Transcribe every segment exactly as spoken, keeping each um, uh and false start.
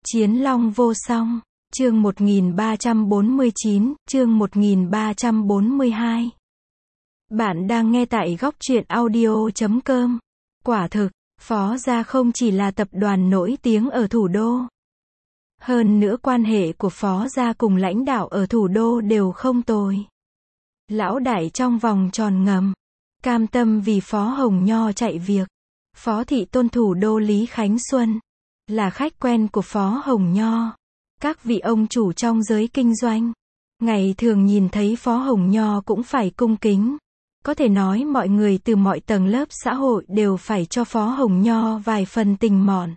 Chiến long vô song, chương một nghìn ba trăm bốn mươi chín, chương một nghìn ba trăm bốn mươi hai. Bạn đang nghe tại góc truyện audio chấm com. Quả thực, Phó Gia không chỉ là tập đoàn nổi tiếng ở thủ đô. Hơn nữa quan hệ của Phó Gia cùng lãnh đạo ở thủ đô đều không tồi. Lão đại trong vòng tròn ngầm, cam tâm vì Phó Hồng Nho chạy việc. Phó thị tôn thủ đô Lý Khánh Xuân, là khách quen của Phó Hồng Nho. Các vị ông chủ trong giới kinh doanh, ngày thường nhìn thấy Phó Hồng Nho cũng phải cung kính. Có thể nói mọi người từ mọi tầng lớp xã hội đều phải cho Phó Hồng Nho vài phần tình mọn.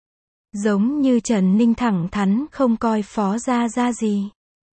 Giống như Trần Ninh thẳng thắn không coi Phó Gia ra gì.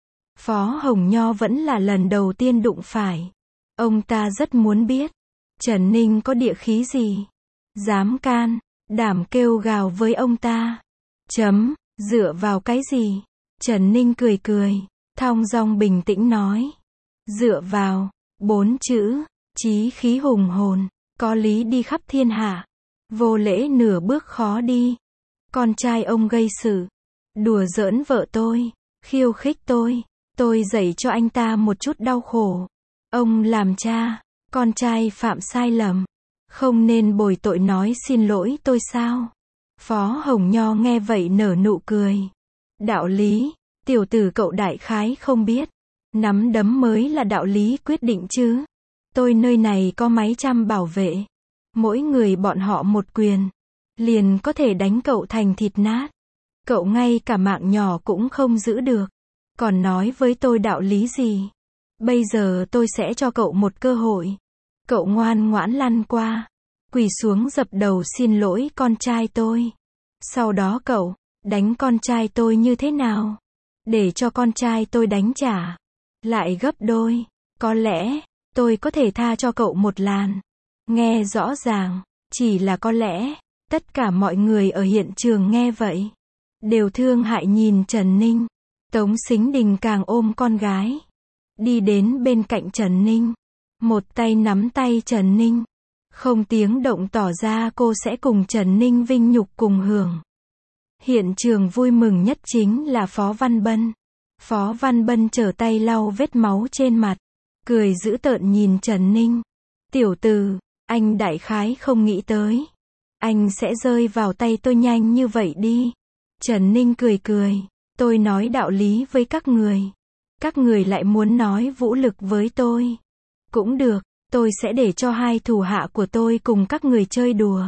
Phó Hồng Nho vẫn là lần đầu tiên đụng phải. Ông ta rất muốn biết, Trần Ninh có địa khí gì, dám can đảm kêu gào với ông ta. Chấm, dựa vào cái gì? Trần Ninh cười cười, thong dong bình tĩnh nói. Dựa vào, bốn chữ, chí khí hùng hồn, có lý đi khắp thiên hạ. Vô lễ nửa bước khó đi. Con trai ông gây sự, đùa giỡn vợ tôi, khiêu khích tôi. Tôi dạy cho anh ta một chút đau khổ. Ông làm cha, con trai phạm sai lầm, không nên bồi tội nói xin lỗi tôi sao? Phó Hồng Nho nghe vậy nở nụ cười. Đạo lý, tiểu tử cậu đại khái không biết. Nắm đấm mới là đạo lý quyết định chứ. Tôi nơi này có mấy trăm bảo vệ. Mỗi người bọn họ một quyền, liền có thể đánh cậu thành thịt nát. Cậu ngay cả mạng nhỏ cũng không giữ được. Còn nói với tôi đạo lý gì? Bây giờ tôi sẽ cho cậu một cơ hội. Cậu ngoan ngoãn lăn qua, quỳ xuống dập đầu xin lỗi con trai tôi. Sau đó cậu, đánh con trai tôi như thế nào? Để cho con trai tôi đánh trả lại gấp đôi. Có lẽ, tôi có thể tha cho cậu một làn. Nghe rõ ràng, chỉ là có lẽ. Tất cả mọi người ở hiện trường nghe vậy, đều thương hại nhìn Trần Ninh. Tống Sính Đình càng ôm con gái, đi đến bên cạnh Trần Ninh, một tay nắm tay Trần Ninh, không tiếng động tỏ ra cô sẽ cùng Trần Ninh vinh nhục cùng hưởng. Hiện trường vui mừng nhất chính là Phó Văn Bân. Phó Văn Bân trở tay lau vết máu trên mặt, cười dữ tợn nhìn Trần Ninh. Tiểu tử, anh đại khái không nghĩ tới, anh sẽ rơi vào tay tôi nhanh như vậy đi. Trần Ninh cười cười. Tôi nói đạo lý với các người, các người lại muốn nói vũ lực với tôi. Cũng được, tôi sẽ để cho hai thủ hạ của tôi cùng các người chơi đùa.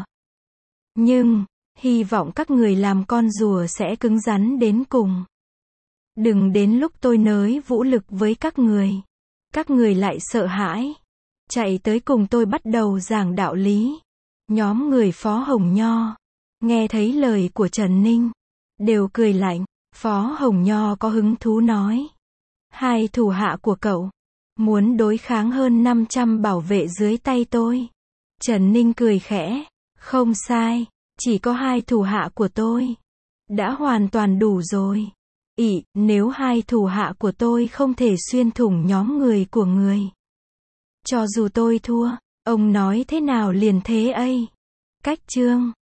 Nhưng, hy vọng các người làm con rùa sẽ cứng rắn đến cùng. Đừng đến lúc tôi nới vũ lực với các người, các người lại sợ hãi, chạy tới cùng tôi bắt đầu giảng đạo lý. Nhóm người Phó Hồng Nho, nghe thấy lời của Trần Ninh, đều cười lạnh. Phó Hồng Nho có hứng thú nói. Hai thủ hạ của cậu, muốn đối kháng hơn năm trăm bảo vệ dưới tay tôi. Trần Ninh cười khẽ. Không sai, chỉ có hai thủ hạ của tôi. Đã hoàn toàn đủ rồi. Ị, nếu hai thủ hạ của tôi không thể xuyên thủng nhóm người của người. Cho dù tôi thua, ông nói thế nào liền thế ấy. Cách chương.